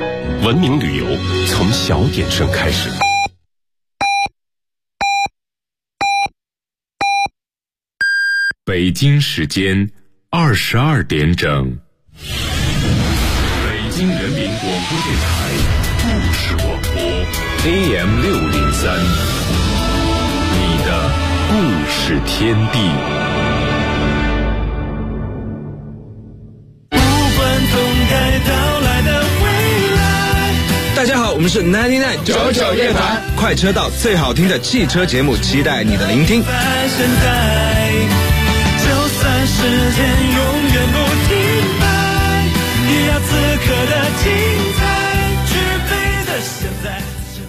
文明旅游从小点声开始。北京时间22点整。北京人民广播电台故事广播 AM603，你的故事天地。 大家好，我们是99夜谈，快车道最好听的汽车节目，期待你的聆听。 就算时间永远不停摆，也要此刻的精彩，具备的现在。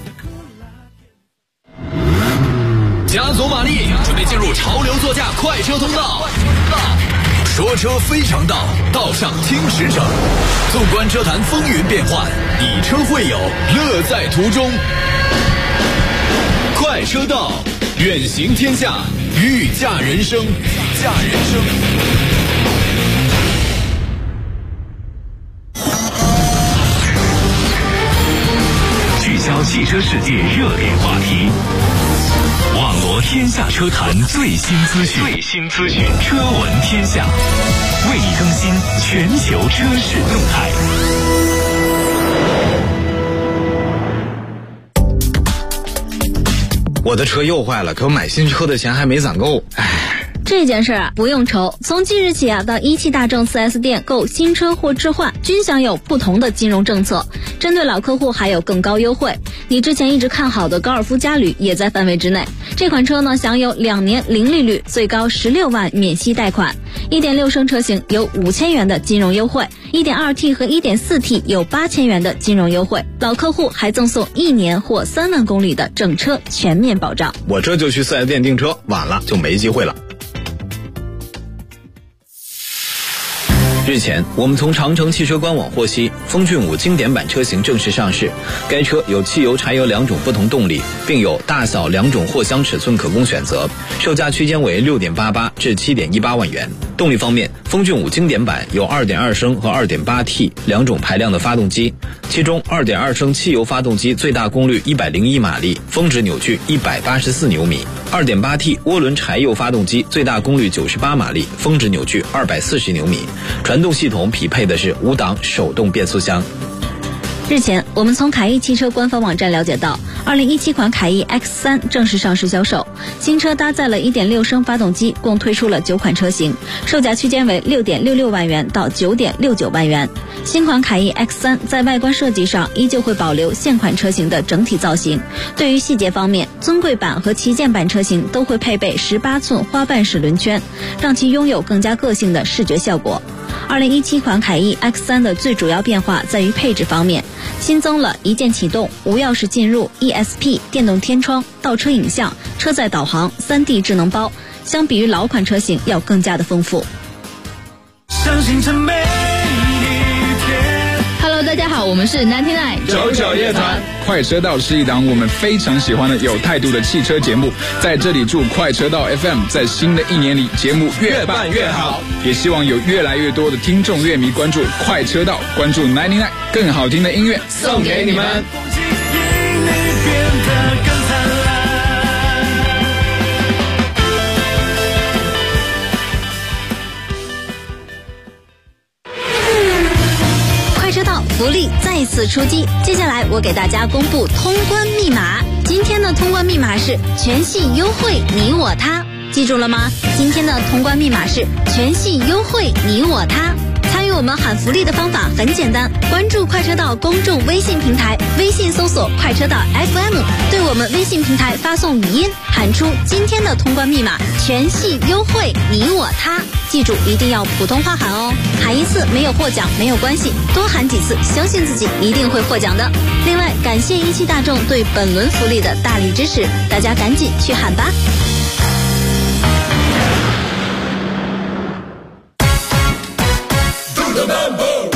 加足马力，准备进入潮流座驾快车通道。说车非常道，道上听实诚。纵观车坛风云变幻，以车会友，乐在途中。快车道，远行天下，御驾人生， 聚焦汽车世界热点话题，网罗天下车坛最新资讯，车闻天下，为你更新全球车市动态。 我的车又坏了，可买新车的钱还没攒够， 这件事不用愁，从即日起到一汽大众 4S 店购新车或置换均享有不同的金融政策，针对老客户还有更高优惠。你之前一直看好的高尔夫嘉旅也在范围之内。这款车呢，享有2年零利率，最高16万免息贷款。1.6升车型有5000元的金融优惠， 1.2T 和 1.4T 有8000元的金融优惠。老客户还赠送1年或3万公里的整车全面保障。 我这就去 4S 店订车，晚了就没机会了。日前，我们从长城汽车官网获悉，风骏5经典版车型正式上市。该车有汽油、柴油2种不同动力，并有大小2种货箱尺寸可供选择，售价区间为6.88至7.18万元。动力方面，风骏5经典版有2.2升和 2.8T 2种排量的发动机，其中2.2升汽油发动机最大功率101马力，峰值扭矩184牛米。2.8T 涡轮柴油发动机最大功率98马力，峰值扭矩240牛米。传动系统匹配的是5档手动变速箱。 日前，我们从凯翼汽车官方网站了解到，2017款凯翼 X3 正式上市销售。新车搭载了 1.6升发动机，共推出了9款车型，售价区间为 6.66 万元到 9.69 万元。新款凯翼 X3 在外观设计上依旧会保留现款车型的整体造型。对于细节方面，尊贵版和旗舰版车型都会配备18寸花瓣式轮圈，让其拥有更加个性的视觉效果。2017款凯翼 X3 的最主要变化在于配置方面，新增了一键启动、无钥匙进入、ESP 电动天窗、倒车影像、车载导航、3D 智能包，相比于老款车型要更加的丰富。 相信这每一天。 Hello， 大家好，我们是 99夜谈。快车道是一档我们非常喜欢的有态度的汽车节目，在这里祝快车道 FM 在新的一年里节目越办越好，也希望有越来越多的听众乐迷关注快车道，关注99更好听的音乐送给你们。 福利再次出击，接下来我给大家公布通关密码。今天的通关密码是全系优惠你我他，记住了吗？今天的通关密码是全系优惠你我他。参与我们喊福利的方法很简单，关注快车道公众微信平台，微信搜索快车道 FM， 对我们微信平台发送语音，喊出今天的通关密码全系优惠你我他。记住一定要普通话喊哦，喊一次没有获奖没有关系，多喊几次，相信自己一定会获奖的。另外，感谢一汽大众对本轮福利的大力支持，大家赶紧去喊吧。最近我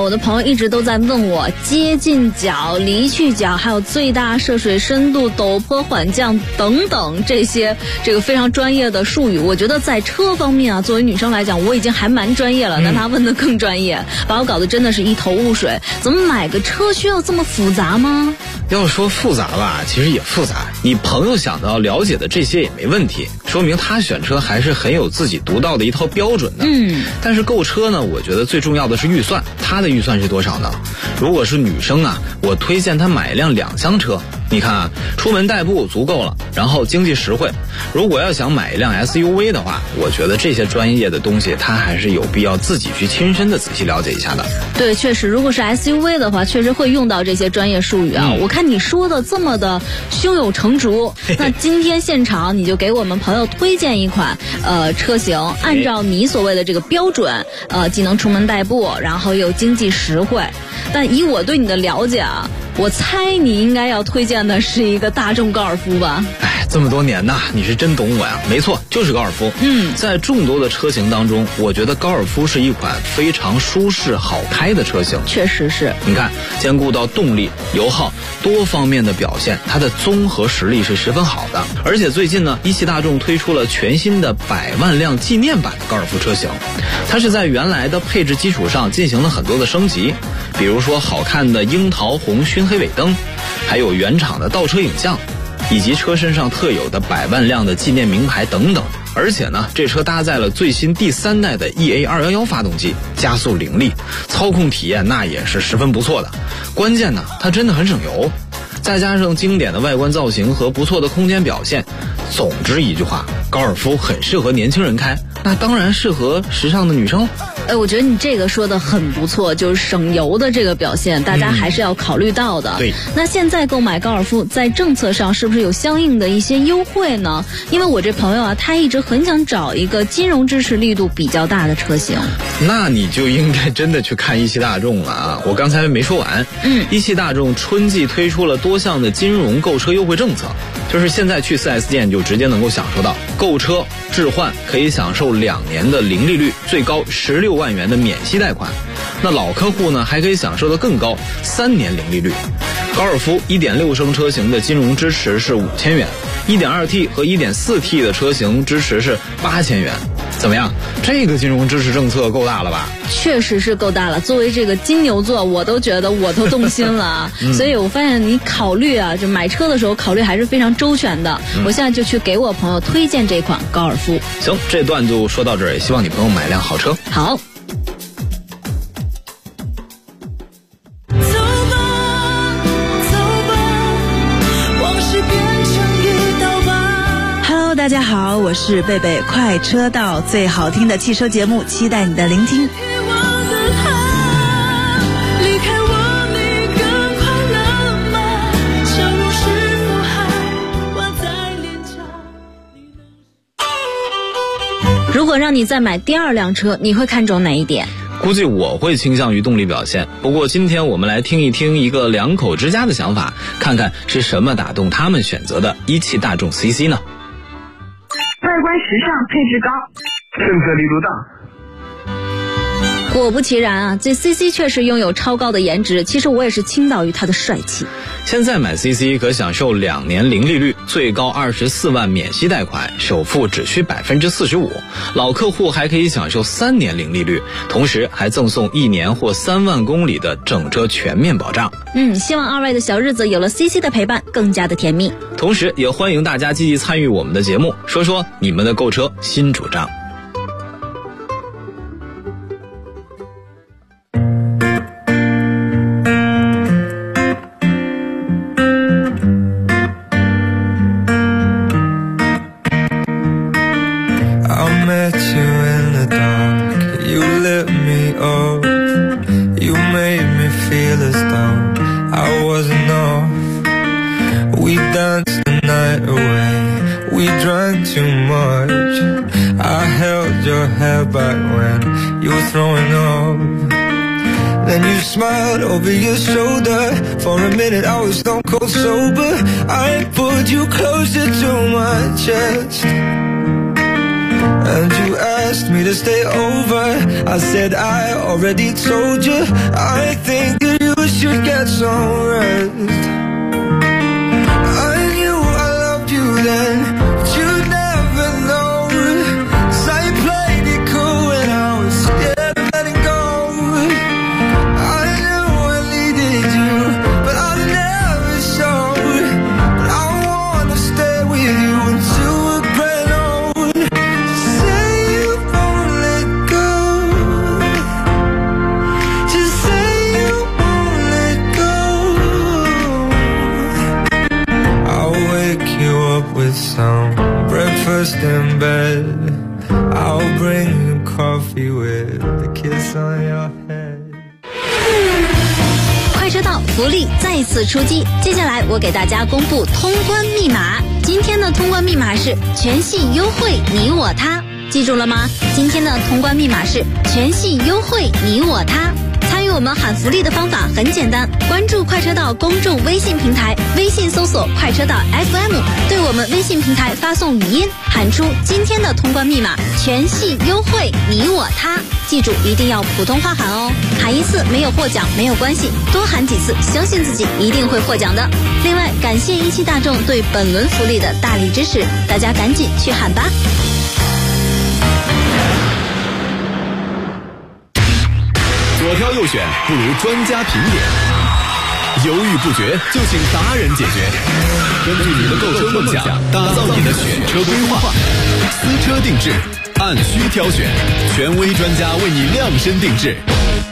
我的朋友一直都在问我接近角、离去角，还有最大涉水深度、陡坡缓降等等这个非常专业的术语。我觉得在车方面啊，作为女生来讲，我已经还蛮专业了，但他问的更专业，把我搞得真的是一头雾水。怎么买个车需要这么复杂吗？ 要说复杂吧，其实也复杂。你朋友想到了解的这些也没问题，说明他选车还是很有自己独到的一套标准的。但是购车呢，我觉得最重要的是预算。他的预算是多少呢？如果是女生啊，我推荐她买一辆2厢车。你看啊，出门代步足够了，然后经济实惠。如果要想买一辆 SUV 的话，我觉得这些专业的东西他还是有必要自己去亲身的仔细了解一下的。 对，确实，如果是 SUV 的话，确实会用到这些专业术语啊。我看你说的这么的胸有成竹，那今天现场你就给我们朋友推荐一款车型，按照你所谓的这个标准，既能出门代步，然后又经济实惠。但以我对你的了解啊，我猜你应该要推荐的是一个大众高尔夫吧？ 哎，这么多年呐，你是真懂我呀！没错，就是高尔夫。在众多的车型当中，我觉得高尔夫是一款非常舒适好开的车型。 确实是。 你看，兼顾到动力、油耗多方面的表现，它的综合实力是十分好的。而且最近呢，一汽大众推出了全新的100万辆纪念版的高尔夫车型，它是在原来的配置基础上进行了很多的升级，比如说好看的樱桃红熏黑尾灯，还有原厂的倒车影像，以及车身上特有的100万辆的纪念名牌等等。而且呢，这车搭载了最新第3代的 EA211 发动机，加速凌厉，操控体验那也是十分不错的。关键呢，它真的很省油，再加上经典的外观造型和不错的空间表现，总之一句话，高尔夫很适合年轻人开，那当然适合时尚的女生。 我觉得你这个说的很不错，就是省油的这个表现，大家还是要考虑到的。 对。 那现在购买高尔夫，在政策上是不是有相应的一些优惠呢？因为我这朋友啊，他一直很想找一个金融支持力度比较大的车型。 那你就应该真的去看一汽大众了啊！我刚才没说完。一汽大众春季推出了多项的金融购车优惠政策，就是现在去 4S 店就直接能够享受到购车置换可以享受2年的零利率，最高16万元的免息贷款。那老客户呢，还可以享受的更高，3年零利率。高尔夫1.6升车型的金融支持是5000元，1.2T 和1.4T 的车型支持是8000元。怎么样？这个金融支持政策够大了吧？ 确实是够大了。作为这个金牛座，我都觉得我都动心了啊。所以我发现你考虑啊，就买车的时候考虑还是非常周全的。我现在就去给我朋友推荐这款高尔夫。 行，这段就说到这儿，也希望你朋友买辆好车。 好。 大家好，我是贝贝，快车道最好听的汽车节目，期待你的聆听。 如果让你再买第2辆车，你会看重哪一点？ 估计我会倾向于动力表现。不过今天我们来听一听一个2口之家的想法，看看是什么打动他们选择的一汽大众 CC 呢？ 外观时尚，配置高，政策力度大。 果不其然啊，这 CC 确实拥有超高的颜值，其实我也是倾倒于它的帅气。 现在买 CC 可享受2年零利率，最高24万免息贷款，首付只需45%，老客户还可以享受3年零利率，同时还赠送1年或3万公里的整车全面保障。 希望2位的小日子有了 CC 的陪伴更加的甜蜜。 同时也欢迎大家积极参与我们的节目，说说你们的购车新主张。 Over your shoulder, for a minute I was stone cold sober. I pulled you closer to my chest, and you asked me to stay over. I said I already told you, I think that you should get some rest. I knew I loved you then, but you never know, 'cause I played it cool when I was scared of letting go. I knew I needed you, but I never showed. But I wanna stay with you until we're grown old. Say you won't let go, just say you won't let go. I'll wake you up with some breakfast in bed. I'll bring you coffee with a kiss on your head. 快车道福利再次出击，接下来我给大家公布通关密码。今天的通关密码是全系优惠你我他，记住了吗？今天的通关密码是全系优惠你我他。参与我们喊福利的方法很简单，关注快车道公众微信平台，微信搜索快车道 FM， 对我们微信平台发送语音，喊出今天的通关密码全系优惠你我他，记住一定要普通话喊哦，喊一次没有获奖没有关系，多喊几次，相信自己一定会获奖的。另外感谢一汽大众对本轮福利的大力支持，大家赶紧去喊吧。 左挑右选不如专家评点，犹豫不决就请达人解决。根据你的购车梦想，打造你的选车规划，私车定制，按需挑选，权威专家为你量身定制。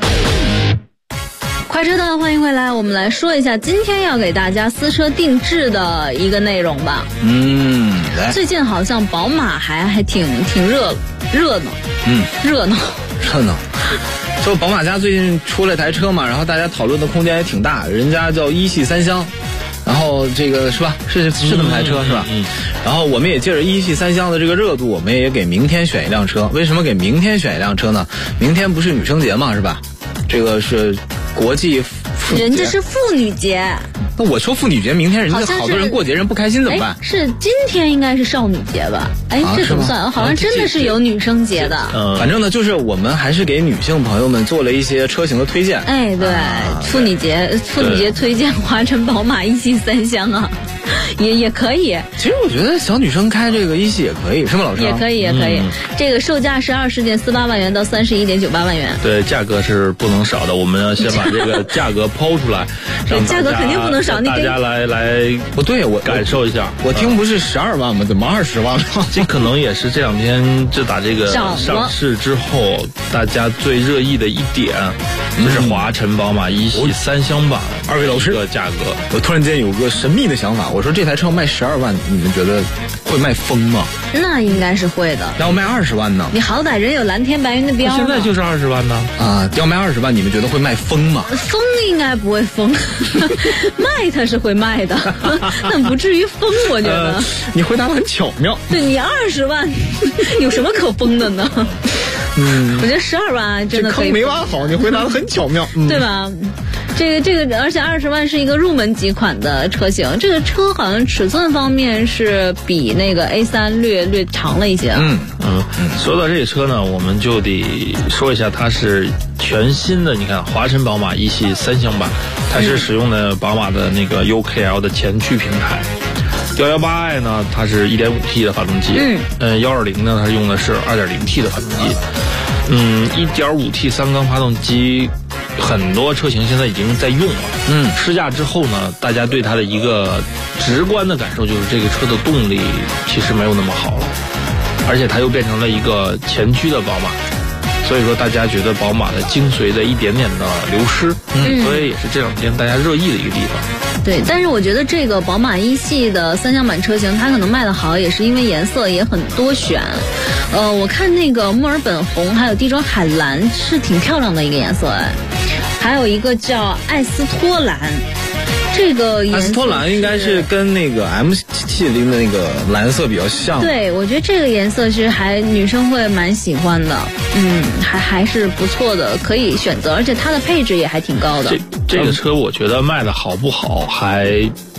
快车道，欢迎回来，我们来说一下今天要给大家私车定制的一个内容吧。 来， 最近好像宝马还挺热闹，热闹。 就宝马家最近出了台车嘛，然后大家讨论的空间也挺大，人家叫一系三厢，然后这个是吧？是这么台车是吧？然后我们也借着一系三厢的这个热度，我们也给明天选一辆车。为什么给明天选一辆车呢？明天不是女生节嘛，是吧？这个是国际妇女节， 人家是妇女节。 那我说妇女节，明天人家好多人过节人不开心怎么办？ 是今天应该是少女节吧？这怎么算？好像真的是有女生节的。 反正呢，就是我们还是给女性朋友们做了一些车型的推荐。 对，妇女节推荐华晨宝马一系三厢啊，也可以。 其实我觉得小女生开这个一系也可以，是吗，老师？ 也可以。这个售价是20.48万元到31.98万元。 对，价格是不能少的。我们要先把这个价格抛出来， 对，价格肯定不能少。 大家来， 不对，我感受一下。 我听不是12万吗？怎么20万了？ 这可能也是这两天自打这个上市之后，大家最热议的一点，就是华晨宝马一系三厢版。 二位老师， 这个价格， 我突然间有个神秘的想法，我说这台车卖12万，你们觉得会卖疯吗？ 那应该是会的。 要卖20万呢？ 你好歹人有蓝天白云的标， 现在就是20万呢。 要卖20万，你们觉得会卖疯吗？ 疯应该不会疯，卖它是会卖的，但不至于疯，我觉得。 你回答得很巧妙。 对，你20万有什么可疯的呢？我觉得12万真的可以。 这坑没挖好，你回答得很巧妙， 对吧？这个，而且20万是一个入门级款的车型。这个车好像尺寸方面是比那个 A3 略长了一些。 说到这个车呢，我们就得说一下，它是全新的。你看，华晨宝马一系三厢版，它是使用的宝马的那个 UKL 的前驱平台。118i 呢，它是 1.5T 的发动机。120呢，它用的是 2.0T 的发动机。1.5T 三缸发动机。很多车型现在已经在用了。试驾之后呢，大家对它的一个直观的感受就是这个车的动力其实没有那么好了，而且它又变成了一个前驱的宝马，所以说大家觉得宝马的精髓的一点点的流失。所以也是这两天大家热议的一个地方。 对，但是我觉得这个宝马一系的三厢版车型，它可能卖得好，也是因为颜色也很多选。我看那个墨尔本红还有地中海蓝是挺漂亮的一个颜色还有一个叫艾斯托蓝，这个颜色艾斯托蓝应该是跟那个 M70的那个蓝色比较像。 对，我觉得这个颜色其实女生会蛮喜欢的。还是不错的，可以选择，而且它的配置也还挺高的。 这个车我觉得卖的好不好还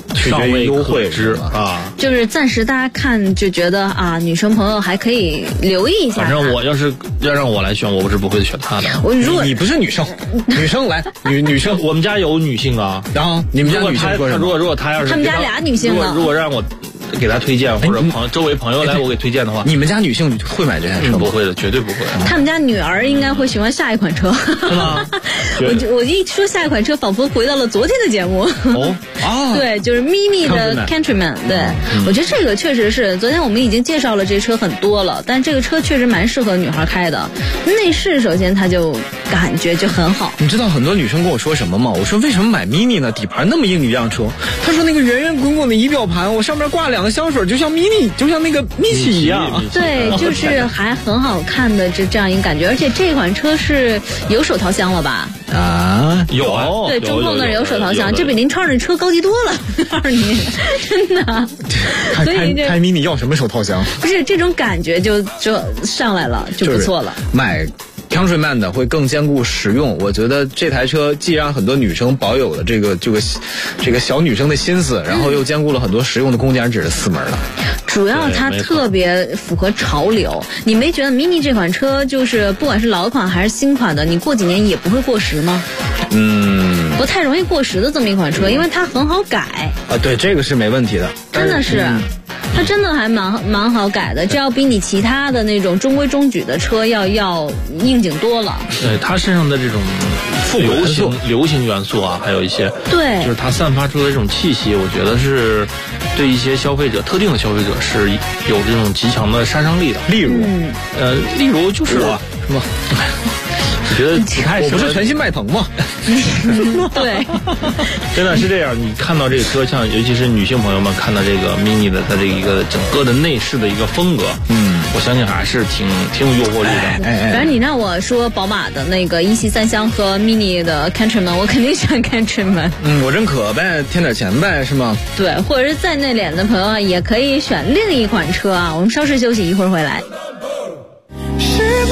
尚未可知啊。 就是暂时大家看就觉得啊，女生朋友还可以留意一下。 反正我要让我来选，我是不会选她的。 你不是女生，女生来女生， 我们家有女性啊。 然后你们家女性说什么？ 如果她要是他们家俩女性呢？ 如果让我给她推荐，或者周围朋友来我给推荐的话， 你们家女性会买这台车吗？ 不会的，绝对不会。 他们家女儿应该会喜欢下一款车。 是吗？ 我一说下一款车，仿佛回到了昨天的节目。 哦啊， 对，就是 Mini 的 Countryman。对，我觉得这个确实是，昨天我们已经介绍了这车很多了，但这个车确实蛮适合女孩开的。内饰首先它就感觉就很好。 你知道很多女生跟我说什么吗？我说为什么买 Mini 呢？底盘那么硬一辆车。她说那个圆圆滚滚的仪表盘，我上面挂2个香水，就像 Mini， 就像那个米奇一样。 对，就是还很好看的这样一个感觉，而且这款车是有手套箱了吧？ 啊， 有啊， 对，中控那儿有手套箱，这比您穿着车高级多了，告诉你，真的。所以开 Mini 要什么手套箱？ 不是这种感觉就上来了，就不错了。 买 Countryman 的会更兼顾实用，我觉得这台车既让很多女生保有了这个小女生的心思，然后又兼顾了很多实用的空间，只是4门了。 主要它特别符合潮流，你没觉得 Mini 这款车就是不管是老款还是新款的，你过几年也不会过时吗？不太容易过时的这么一款车，因为它很好改啊。对，这个是没问题的， 真的是。它真的还蛮好改的，这要比你其他的那种中规中矩的车要应景多了。 对，它身上的这种流行元素啊，还有一些对， 就是它散发出的这种气息，我觉得是对一些特定的消费者是有这种极强的杀伤力的。例如就是我是吗？我觉得不太适合。 我不是全新迈腾吗？ 对， 真的是这样。你看到这个车，像尤其是女性朋友们看到这个 Mini 的它这一个整个的内饰的一个风格，我相信还是挺有诱惑力的。 反正你让我说宝马的那个1系3厢和 Mini 的 Countryman， 我肯定选 Countryman。 我认可呗，添点钱呗，是吗？ 对，或者是再内敛的朋友也可以选另一款车啊。我们稍事休息，一会儿回来。 是吗？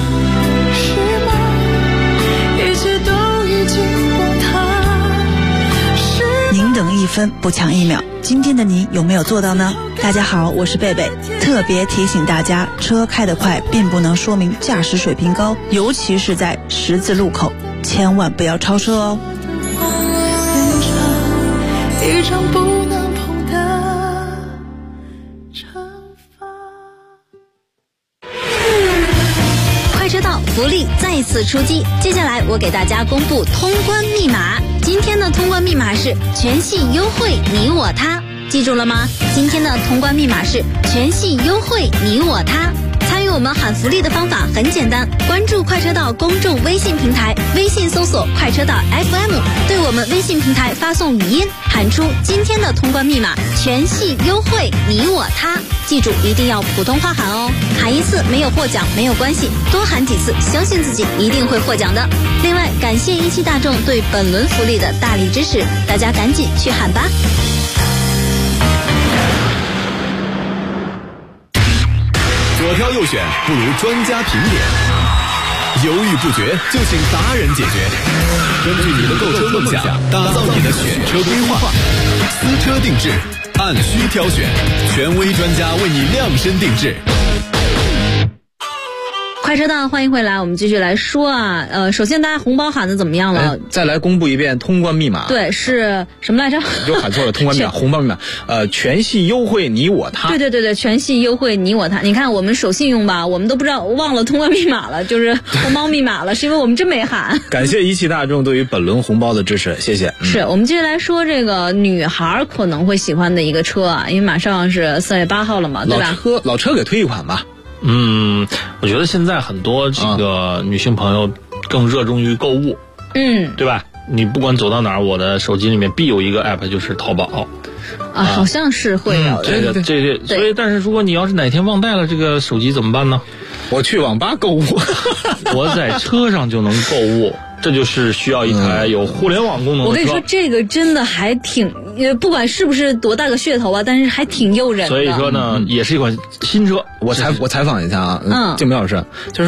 您等1分不抢1秒，今天的你有没有做到呢？大家好，我是贝贝，特别提醒大家，车开得快并不能说明驾驶水平高，尤其是在十字路口，千万不要超车哦。 一张不能碰的惩罚。 快车道福利再次出击，接下来我给大家公布通关密码。今天的通关密码是全系优惠你我他，记住了吗？今天的通关密码是全系优惠你我他。参与我们喊福利的方法很简单，关注快车道公众微信平台，微信搜索快车道 FM， 对我们微信平台发送语音，喊出今天的通关密码全系优惠你我他，记住一定要普通话喊哦，喊一次没有获奖没有关系，多喊几次，相信自己一定会获奖的。另外感谢一汽大众对本轮福利的大力支持，大家赶紧去喊吧。 左挑右选不如专家评点，犹豫不决就请达人解决。根据你的购车梦想，打造你的选车规划，私车定制，按需挑选，权威专家为你量身定制。 快车道，欢迎回来，我们继续来说啊。首先大家红包喊的怎么样了？ 再来公布一遍通关密码。 对，是什么来着？ 又喊错了，通关密码，红包密码。全系优惠你我他。 对，全系优惠你我他。你看我们守信用吧，我们都不知道忘了通关密码了，就是红包密码了，是因为我们真没喊。 感谢一汽大众对于本轮红包的支持，谢谢。 是我们接下来说这个女孩可能会喜欢的一个车啊，因为马上是3月8号了嘛，对吧？ 老车给推一款吧。 我觉得现在很多这个女性朋友更热衷于购物，对吧？你不管走到哪儿，我的手机里面必有一个 app 就是淘宝啊，好像是会有的。 这所以但是如果你要是哪天忘带了这个手机怎么办呢？ 我去网吧购物， 我在车上就能购物。这就是需要一台有互联网功能的车。 我跟你说，这个真的还挺，不管是不是多大个噱头啊，但是还挺诱人的。 所以说呢，也是一款新车。 我采访一下啊，静明老师，就是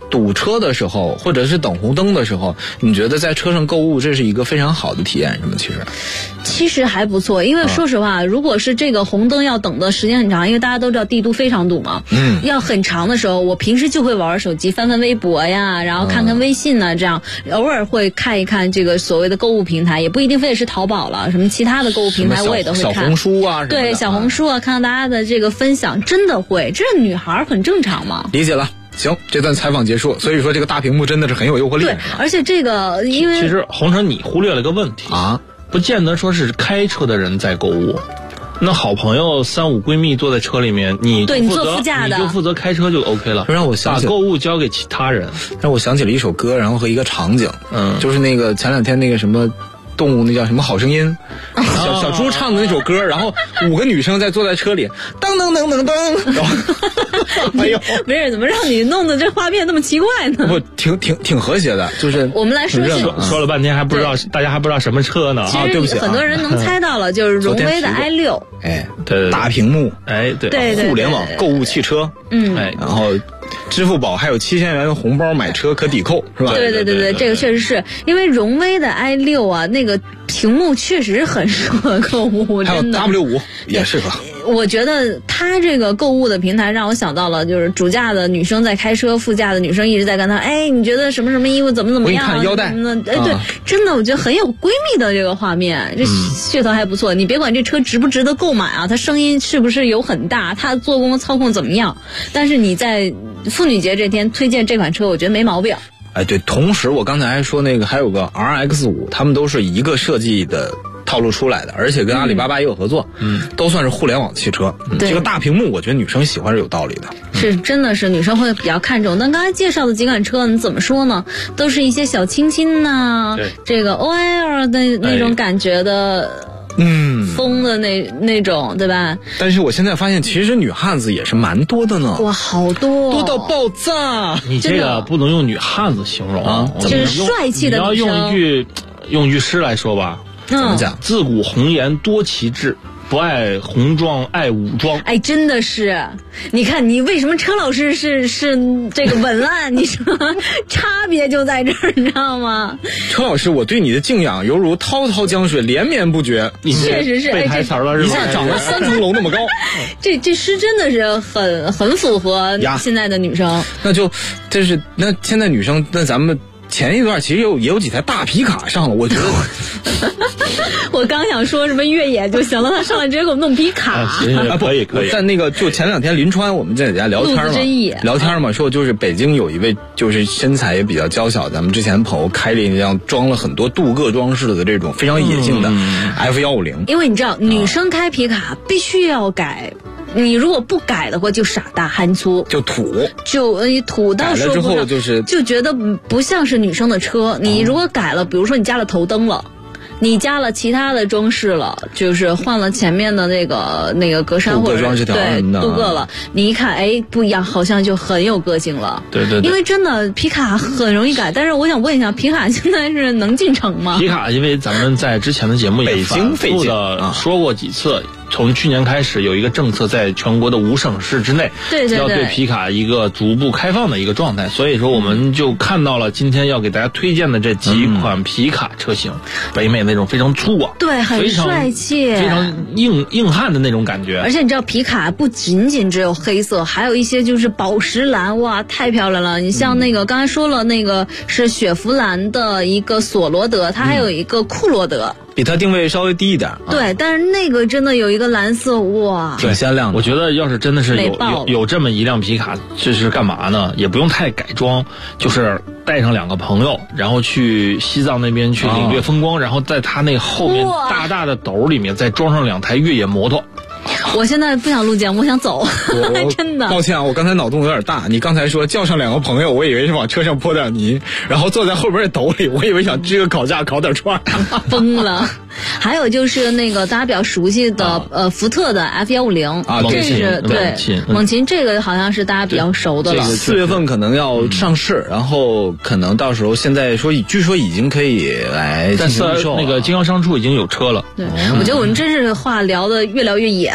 堵车的时候，或者是等红灯的时候，你觉得在车上购物这是一个非常好的体验，是吗？ 其实还不错，因为说实话，如果是这个红灯要等的时间很长，因为大家都知道帝都非常堵嘛，要很长的时候，我平时就会玩手机，翻翻微博呀，然后看看微信呢，这样偶尔会看一看这个所谓的购物平台，也不一定非得是淘宝了，什么其他的购物平台我也都会看， 小红书啊什么的， 对，小红书啊，看到大家的这个分享，真的会，这是女孩很正常嘛。 理解了。行，这段采访结束。所以说这个大屏幕真的是很有诱惑力。 对，而且这个因为其实红尘你忽略了个问题啊， 不见得说是开车的人在购物。那好朋友3-5闺蜜坐在车里面，你坐副驾的， 你就负责开车就 OK 了。 让我想起把购物交给其他人， 让我想起了一首歌，然后和一个场景，就是那个前两天那个什么动物那叫什么好声音，小猪唱的那首歌，然后5个女生在坐在车里，噔噔噔噔噔，然后哎呦，没人怎么让你弄得这画面那么奇怪呢？ 不，挺和谐的，就是我们来说了半天还不知道，大家还不知道什么车呢。 其实对不起， 很多人能猜到了，就是荣威的 i6， 哎， 对， 大屏幕， 哎， 对， 互联网购物汽车， 哎， 然后支付宝还有7000元的红包买车可抵扣，是吧？ 对，这个确实是因为荣威的 i6啊，那个屏幕确实很适合购物，真的。 还有 W5也适合。 我觉得它这个购物的平台让我想到了，就是主驾的女生在开车，副驾的女生一直在跟她，哎，你觉得什么什么衣服怎么样？ 我给你看腰带， 哎，对，真的，我觉得很有闺蜜的这个画面，这噱头还不错。你别管这车值不值得购买啊，它声音是不是有很大，它做工操控怎么样，但是你在妇女节这天推荐这款车，我觉得没毛病。 哎，对，同时我刚才还说那个还有个 RX5， 他们都是一个设计的套路出来的，而且跟阿里巴巴也有合作，都算是互联网汽车。这个大屏幕，我觉得女生喜欢是有道理的， 是真的是女生会比较看重。但刚才介绍的几款车，你怎么说呢？都是一些小清新呐，这个 OL 的那种感觉的。风的那种，对吧？ 但是我现在发现，其实女汉子也是蛮多的呢。 哇，好多， 多到爆炸！ 你这个不能用女汉子形容啊， 就是帅气的女生。 你要用一句诗来说吧， 怎么讲？ 自古红颜多奇志，不爱红妆爱武装。 哎，真的是，你看你为什么车老师是这个文案？你说差别就在这儿，你知道吗？ 车老师，我对你的敬仰犹如滔滔江水连绵不绝。 确实是背台词了， 一下长了3层楼那么高。 这诗真的是很符合现在的女生。 那现在女生，那咱们。前一段其实也有几台大皮卡上了，我觉得。 我刚想说什么越野就行了，他上来直接给我弄皮卡。 可以。 在那个就前2天临川我们在家聊天嘛，说就是北京有一位就是身材也比较娇小，咱们之前朋友开了一辆装了很多镀铬装饰的这种非常野性的 F150。 因为你知道，女生开皮卡必须要改。你如果不改的话，就傻大憨粗， 就土， 土到说不上，就觉得不像是女生的车。你如果改了，比如说你加了头灯了。你加了其他的装饰了，就是换了前面的那个格栅或者装饰条对镀铬了，你一看，哎，不一样，好像就很有个性了。 对。 因为真的皮卡很容易改，但是我想问一下，皮卡现在是能进城吗？ 皮卡，因为咱们在之前的节目也反复的说过几次。从去年开始有一个政策，在全国的5省市之内，要对皮卡一个逐步开放的一个状态，所以说我们就看到了今天要给大家推荐的这几款皮卡车型，北美那种非常粗犷， 对，很帅气， 非常硬汉的那种感觉。 而且你知道皮卡不仅仅只有黑色，还有一些就是宝石蓝，哇，太漂亮了！你像那个刚才说了，那个是雪佛兰的一个索罗德，它还有一个库罗德。 比它定位稍微低一点， 对，但是那个真的有一个蓝色，哇， 挺鲜亮的。 我觉得要是真的是有这么一辆皮卡，这是干嘛呢？也不用太改装，就是带上2个朋友，然后去西藏那边去领略风光，然后在他那后面大的斗里面再装上2台越野摩托。 我现在不想录节目，我想走，真的。 抱歉啊，我刚才脑洞有点大。你刚才说叫上2个朋友，我以为是往车上泼点泥，然后坐在后边的斗里，我以为想支个烤架烤点串。 疯了。还有就是那个大家比较熟悉的福特的 F150 啊， 这是对猛禽，这个好像是大家比较熟的了。 这个4月份可能要上市，然后可能到时候现在说据说已经可以来进行预售。 那个经销商处已经有车了。 对，我觉得我们真是话聊得越聊越野，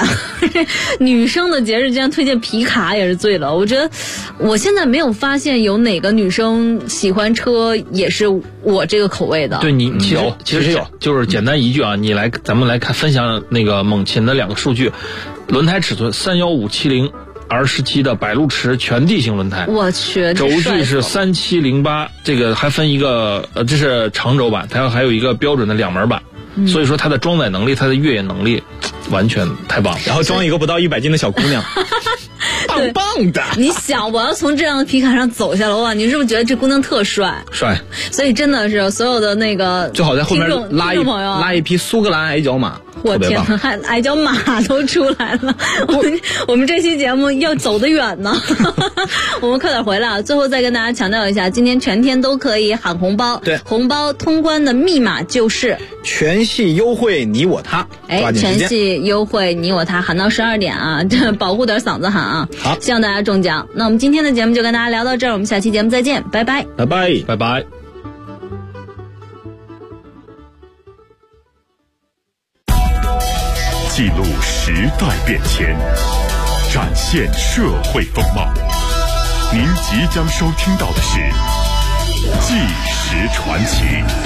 女生的节日竟然推荐皮卡，也是醉了。我觉得我现在没有发现有哪个女生喜欢车也是我这个口味的。 对，你其实有，就是简单一句啊，咱们来分享那个猛禽的2个数据，轮胎尺寸31570。R17的百路驰全地形轮胎， 我去， 轴距是3708，这个还分一个这是长轴版，它还有一个标准的2门版，所以说它的装载能力、它的越野能力完全太棒了。 然后装一个不到100斤的小姑娘，棒棒的。 你想，我要从这样的皮卡上走下来，哇，你是不是觉得这姑娘特帅？ 帅。 所以真的是所有的那个最好在后面拉一匹苏格兰矮脚马。 我天哪，还矮脚马都出来了！我们这期节目要走得远呢。我们快点回来啊！最后再跟大家强调一下，今天全天都可以喊红包。 对， 红包通关的密码就是全系优惠你我他。 全系优惠你我他，喊到12点啊！保护点嗓子喊啊！ 好， 希望大家中奖。那我们今天的节目就跟大家聊到这儿，我们下期节目再见，拜拜， 拜拜， 拜拜。 记录时代变迁，展现社会风貌。您即将收听到的是《纪实传奇》。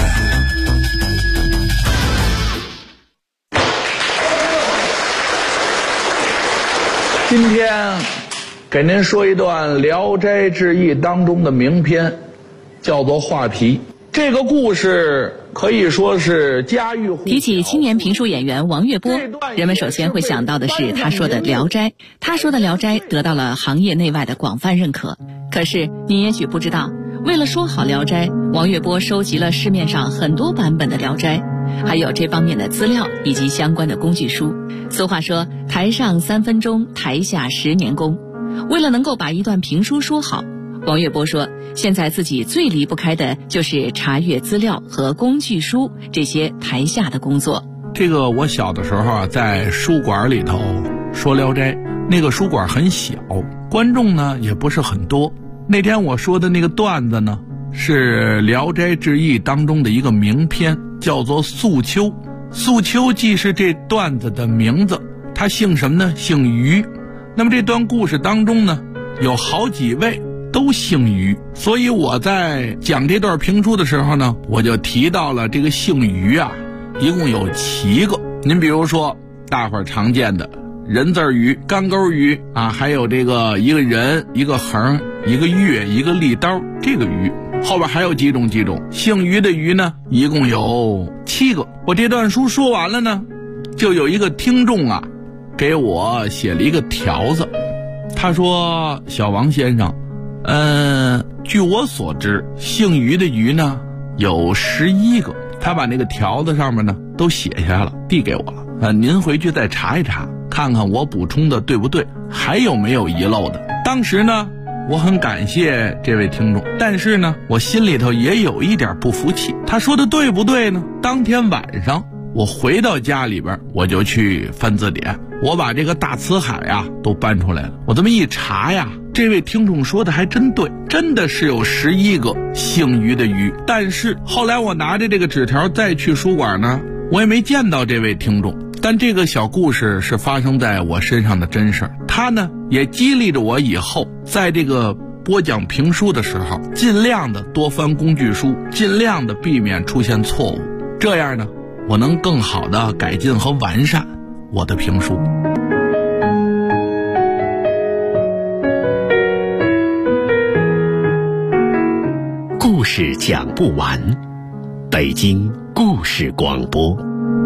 今天给您说一段《聊斋志异》当中的名篇，叫做《画皮》。这个故事可以说是家喻户晓。 提起青年评书演员王月波，人们首先会想到的是他说的《聊斋》。他说的《聊斋》得到了行业内外的广泛认可。可是你也许不知道，为了说好《聊斋》，王月波收集了市面上很多版本的《聊斋》，还有这方面的资料以及相关的工具书。俗话说，台上3分钟，台下10年功。为了能够把一段评书说好，王月波说，现在自己最离不开的就是查阅资料和工具书这些台下的工作。 这个我小的时候啊，在书馆里头说《聊斋》，那个书馆很小，观众呢也不是很多。那天我说的那个段子呢，是《聊斋志异》当中的一个名篇，叫做《素秋》。素秋既是这段子的名字，他姓什么呢？姓于。那么这段故事当中呢，有好几位都姓于，所以我在讲这段评书的时候呢，我就提到了这个姓于啊，一共有7个。您比如说大伙儿常见的人字鱼、干钩鱼啊，还有这个一个人、一个横、一个月、一个利刀，这个鱼后边还有几种姓于的鱼呢，一共有7个。我这段书说完了呢，就有一个听众啊给我写了一个条子，他说，小王先生，据我所知，姓于的于呢有11个。他把那个条子上面呢都写下来了，递给我了。您回去再查一查，看看我补充的对不对，还有没有遗漏的。当时呢，我很感谢这位听众，但是呢，我心里头也有一点不服气。他说的对不对呢？当天晚上我回到家里边，我就去翻字典，我把这个大辞海啊都搬出来了。我这么一查呀，这位听众说的还真对，真的是有11个姓于的于。但是后来我拿着这个纸条再去书馆呢，我也没见到这位听众。但这个小故事是发生在我身上的真事儿，它呢也激励着我以后在这个播讲评书的时候，尽量的多翻工具书，尽量的避免出现错误，这样呢我能更好的改进和完善我的评书。 故事讲不完，北京故事广播。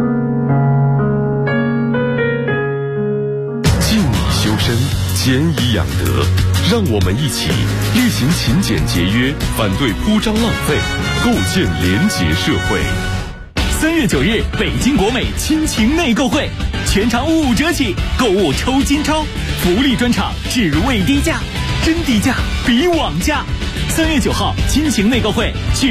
敬以修身，俭以养德，让我们一起厉行勤俭节约，反对铺张浪费，构建廉洁社会。 3月9日，北京国美亲情内购会，全场5折起，购物抽金钞，福利专场，置入未低价，真低价比网价。3月9号，亲情内购会去